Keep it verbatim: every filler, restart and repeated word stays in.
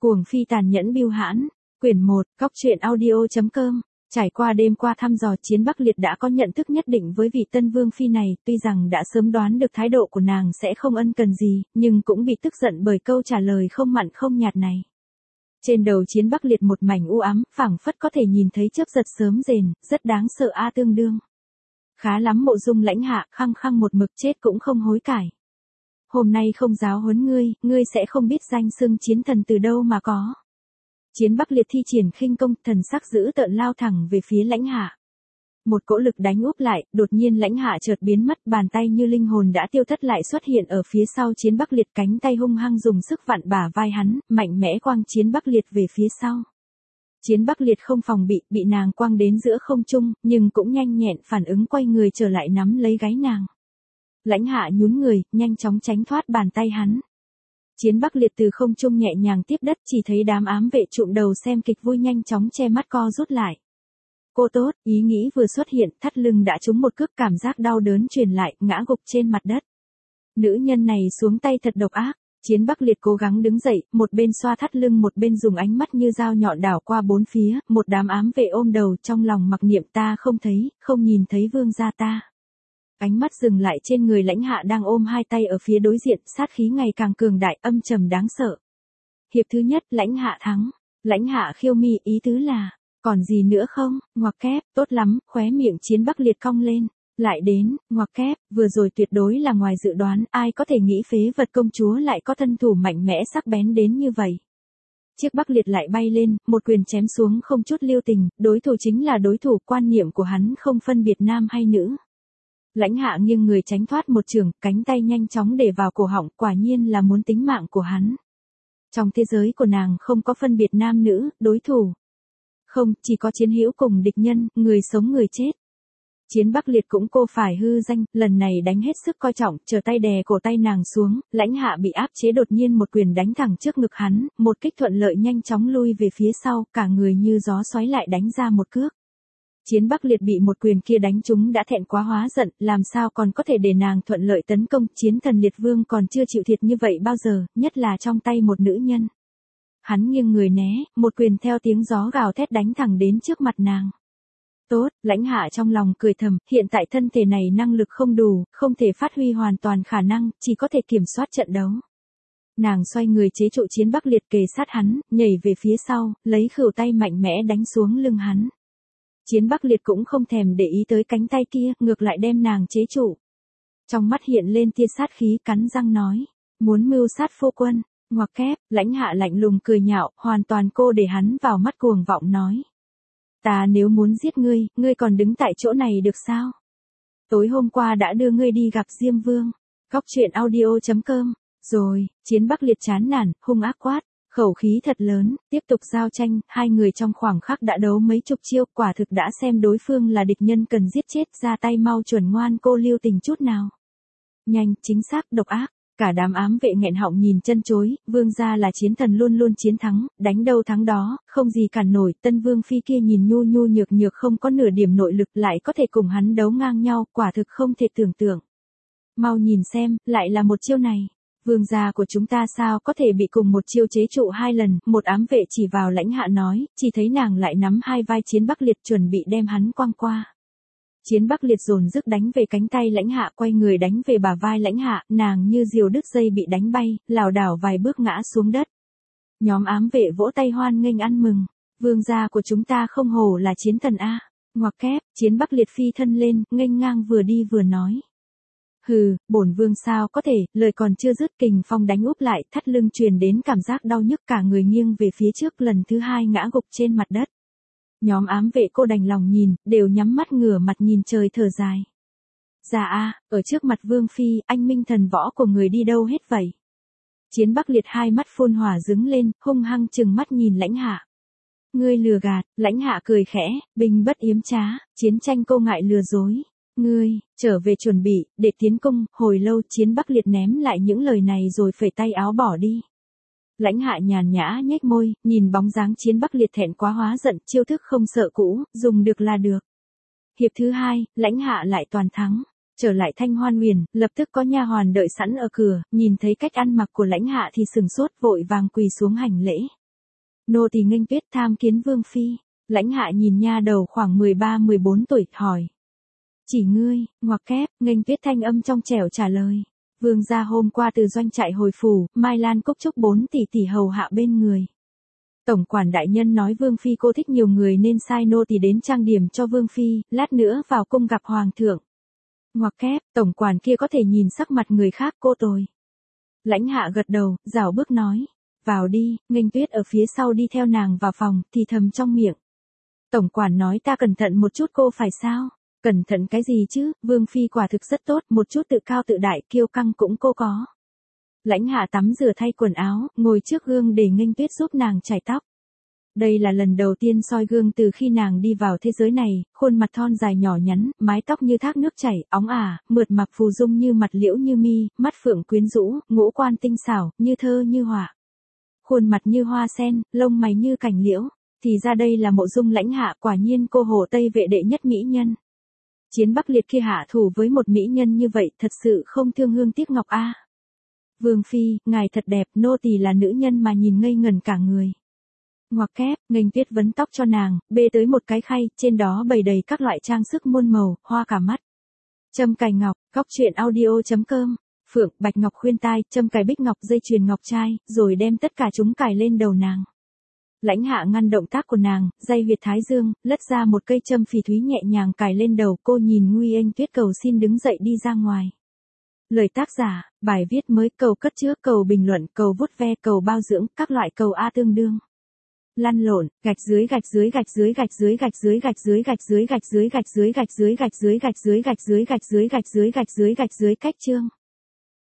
Cuồng phi tàn nhẫn bưu hãn. Quyển một, Cóc truyện audio.com. Trải qua đêm qua thăm dò, Chiến Bắc Liệt đã có nhận thức nhất định với vị tân vương phi này, tuy rằng đã sớm đoán được thái độ của nàng sẽ không ân cần gì, nhưng cũng bị tức giận bởi câu trả lời không mặn không nhạt này. Trên đầu Chiến Bắc Liệt một mảnh u ám, phảng phất có thể nhìn thấy chớp giật sớm rền, rất đáng sợ a tương đương. Khá lắm Mộ Dung Lãnh Hạ, khăng khăng một mực chết cũng không hối cải. Hôm nay không giáo huấn ngươi, ngươi sẽ không biết danh xưng chiến thần từ đâu mà có. Chiến Bắc Liệt thi triển khinh công, thần sắc dữ tợn lao thẳng về phía Lãnh Hạ. Một cỗ lực đánh úp lại, đột nhiên Lãnh Hạ chợt biến mất, bàn tay như linh hồn đã tiêu thất lại xuất hiện ở phía sau Chiến Bắc Liệt, cánh tay hung hăng dùng sức vặn bả vai hắn, mạnh mẽ quăng Chiến Bắc Liệt về phía sau. Chiến Bắc Liệt không phòng bị, bị nàng quăng đến giữa không trung, nhưng cũng nhanh nhẹn phản ứng quay người trở lại nắm lấy gáy nàng. Lãnh Hạ nhún người, nhanh chóng tránh thoát bàn tay hắn. Chiến Bắc Liệt từ không trung nhẹ nhàng tiếp đất, chỉ thấy đám ám vệ trụm đầu xem kịch vui nhanh chóng che mắt co rút lại. Cô tốt, ý nghĩ vừa xuất hiện, thắt lưng đã trúng một cước, cảm giác đau đớn truyền lại, ngã gục trên mặt đất. Nữ nhân này xuống tay thật độc ác. Chiến Bắc Liệt cố gắng đứng dậy, một bên xoa thắt lưng một bên dùng ánh mắt như dao nhọn đảo qua bốn phía, một đám ám vệ ôm đầu trong lòng mặc niệm ta không thấy, không nhìn thấy vương gia ta. Ánh mắt dừng lại trên người Lãnh Hạ đang ôm hai tay ở phía đối diện, sát khí ngày càng cường đại, âm trầm đáng sợ. Hiệp thứ nhất, Lãnh Hạ thắng. Lãnh Hạ khiêu mi, ý tứ là, còn gì nữa không, ngoặc kép, tốt lắm, khóe miệng Chiến Bắc Liệt cong lên. Lại đến, ngoặc kép, vừa rồi tuyệt đối là ngoài dự đoán, ai có thể nghĩ phế vật công chúa lại có thân thủ mạnh mẽ sắc bén đến như vậy. Chiếc Bắc Liệt lại bay lên, một quyền chém xuống không chút lưu tình, đối thủ chính là đối thủ, quan niệm của hắn không phân biệt nam hay nữ. Lãnh Hạ nghiêng người tránh thoát một trường, cánh tay nhanh chóng để vào cổ họng, quả nhiên là muốn tính mạng của hắn. Trong thế giới của nàng không có phân biệt nam nữ, đối thủ. Không, chỉ có chiến hữu cùng địch nhân, người sống người chết. Chiến Bắc Liệt cũng cô phải hư danh, lần này đánh hết sức coi trọng, trở tay đè cổ tay nàng xuống, Lãnh Hạ bị áp chế đột nhiên một quyền đánh thẳng trước ngực hắn, một kích thuận lợi nhanh chóng lui về phía sau, cả người như gió xoáy lại đánh ra một cước. Chiến Bắc Liệt bị một quyền kia đánh trúng đã thẹn quá hóa giận, làm sao còn có thể để nàng thuận lợi tấn công, chiến thần Liệt Vương còn chưa chịu thiệt như vậy bao giờ, nhất là trong tay một nữ nhân. Hắn nghiêng người né, một quyền theo tiếng gió gào thét đánh thẳng đến trước mặt nàng. Tốt, Lãnh Hạ trong lòng cười thầm, hiện tại thân thể này năng lực không đủ, không thể phát huy hoàn toàn khả năng, chỉ có thể kiểm soát trận đấu. Nàng xoay người chế trụ Chiến Bắc Liệt kề sát hắn, nhảy về phía sau, lấy khửu tay mạnh mẽ đánh xuống lưng hắn. Chiến Bắc Liệt cũng không thèm để ý tới cánh tay kia, ngược lại đem nàng chế trụ. Trong mắt hiện lên tia sát khí, cắn răng nói, muốn mưu sát phu quân, ngoặc kép, Lãnh Hạ lạnh lùng cười nhạo, hoàn toàn cô để hắn vào mắt, cuồng vọng nói. Ta nếu muốn giết ngươi, ngươi còn đứng tại chỗ này được sao? Tối hôm qua đã đưa ngươi đi gặp Diêm Vương. Cóc truyện audio.com. Rồi, Chiến Bắc Liệt chán nản, hung ác quát, khẩu khí thật lớn, tiếp tục giao tranh, hai người trong khoảng khắc đã đấu mấy chục chiêu, quả thực đã xem đối phương là địch nhân cần giết chết, ra tay mau chuẩn ngoan, cô lưu tình chút nào. Nhanh, chính xác, độc ác. Cả đám ám vệ nghẹn họng nhìn chân chối, vương gia là chiến thần luôn luôn chiến thắng, đánh đâu thắng đó, không gì cản nổi, tân vương phi kia nhìn nhu nhu nhược nhược không có nửa điểm nội lực lại có thể cùng hắn đấu ngang nhau, quả thực không thể tưởng tượng. Mau nhìn xem, lại là một chiêu này. Vương gia của chúng ta sao có thể bị cùng một chiêu chế trụ hai lần, một ám vệ chỉ vào Lãnh Hạ nói, chỉ thấy nàng lại nắm hai vai Chiến Bắc Liệt chuẩn bị đem hắn quăng qua. Chiến Bắc Liệt dồn dứt đánh về cánh tay Lãnh Hạ, quay người đánh về bả vai Lãnh Hạ, nàng như diều đứt dây bị đánh bay, lảo đảo vài bước ngã xuống đất. Nhóm ám vệ vỗ tay hoan nghênh ăn mừng, vương gia của chúng ta không hổ là chiến thần a. Ngoặc kép, Chiến Bắc Liệt phi thân lên, nghênh ngang vừa đi vừa nói. Hừ, bổn vương sao có thể, lời còn chưa dứt kình phong đánh úp lại, thắt lưng truyền đến cảm giác đau nhức, cả người nghiêng về phía trước, lần thứ hai ngã gục trên mặt đất. Nhóm ám vệ cô đành lòng nhìn, đều nhắm mắt ngửa mặt nhìn trời thở dài. Dạ a, ở trước mặt vương phi, anh minh thần võ của người đi đâu hết vậy? Chiến Bắc Liệt hai mắt phun hỏa dứng lên, hung hăng chừng mắt nhìn Lãnh Hạ. Ngươi lừa gạt, Lãnh Hạ cười khẽ, binh bất yếm trá, chiến tranh cô ngại lừa dối. Ngươi, trở về chuẩn bị, để tiến công, hồi lâu Chiến Bắc Liệt ném lại những lời này rồi phẩy tay áo bỏ đi. Lãnh Hạ nhàn nhã nhếch môi, nhìn bóng dáng Chiến Bắc Liệt thẹn quá hóa giận, chiêu thức không sợ cũ, dùng được là được. Hiệp thứ hai, Lãnh Hạ lại toàn thắng. Trở lại Thanh Hoan Huyền, lập tức có nha hoàn đợi sẵn ở cửa, nhìn thấy cách ăn mặc của Lãnh Hạ thì sừng sốt, vội vàng quỳ xuống hành lễ. Nô tỳ nghênh tuyết tham kiến vương phi. Lãnh Hạ nhìn nha đầu khoảng mười ba mười bốn tuổi, hỏi. Chỉ ngươi, ngoặc kép, nghênh tuyết thanh âm trong trẻo trả lời. Vương gia hôm qua từ doanh trại hồi phủ, Mai Lan Cúc Trúc bốn tỷ tỷ hầu hạ bên người. Tổng quản đại nhân nói vương phi cô thích nhiều người nên sai nô tỳ đến trang điểm cho vương phi, lát nữa vào cung gặp hoàng thượng. Ngoặc kép, tổng quản kia có thể nhìn sắc mặt người khác cô tôi. Lãnh Hạ gật đầu, rảo bước nói. Vào đi, nghênh tuyết ở phía sau đi theo nàng vào phòng, thì thầm trong miệng. Tổng quản nói ta cẩn thận một chút cô phải sao? Cẩn thận cái gì chứ, vương phi quả thực rất tốt, một chút tự cao tự đại, kiêu căng cũng cô có. Lãnh Hạ tắm rửa thay quần áo, ngồi trước gương để nghênh tuyết giúp nàng chải tóc. Đây là lần đầu tiên soi gương từ khi nàng đi vào thế giới này, khuôn mặt thon dài nhỏ nhắn, mái tóc như thác nước chảy, óng ả, mượt mà phù dung như mặt liễu như mi, mắt phượng quyến rũ, ngũ quan tinh xảo, như thơ như họa. Khuôn mặt như hoa sen, lông mày như cành liễu, thì ra đây là mộ dung Lãnh Hạ, quả nhiên cô Hồ Tây vệ đệ nhất mỹ nhân. Chiến Bắc Liệt kia hạ thủ với một mỹ nhân như vậy thật sự không thương hương tiếc ngọc a. Vương phi, ngài thật đẹp, nô tỳ là nữ nhân mà nhìn ngây ngẩn cả người. Ngoặc kép, nghênh tuyết vấn tóc cho nàng, bê tới một cái khay, trên đó bày đầy các loại trang sức muôn màu, hoa cả mắt. Châm cài ngọc, cóc truyện audio chấm com, phượng, bạch ngọc khuyên tai, châm cài bích ngọc, dây chuyền ngọc trai, rồi đem tất cả chúng cài lên đầu nàng. Lãnh Hạ ngăn động tác của nàng, day huyệt thái dương, lất ra một cây châm phỉ thúy nhẹ nhàng cài lên đầu, cô nhìn Nguy Anh Tuyết cầu xin đứng dậy đi ra ngoài. Lời tác giả, bài viết mới, cầu cất chứa, cầu bình luận, cầu vuốt ve, cầu bao dưỡng, các loại cầu A tương đương. Lăn lộn, gạch dưới gạch dưới gạch dưới gạch dưới gạch dưới gạch dưới gạch dưới gạch dưới gạch dưới gạch dưới gạch dưới gạch dưới gạch dưới gạch dưới gạch dưới gạch dưới gạch dưới cách chương.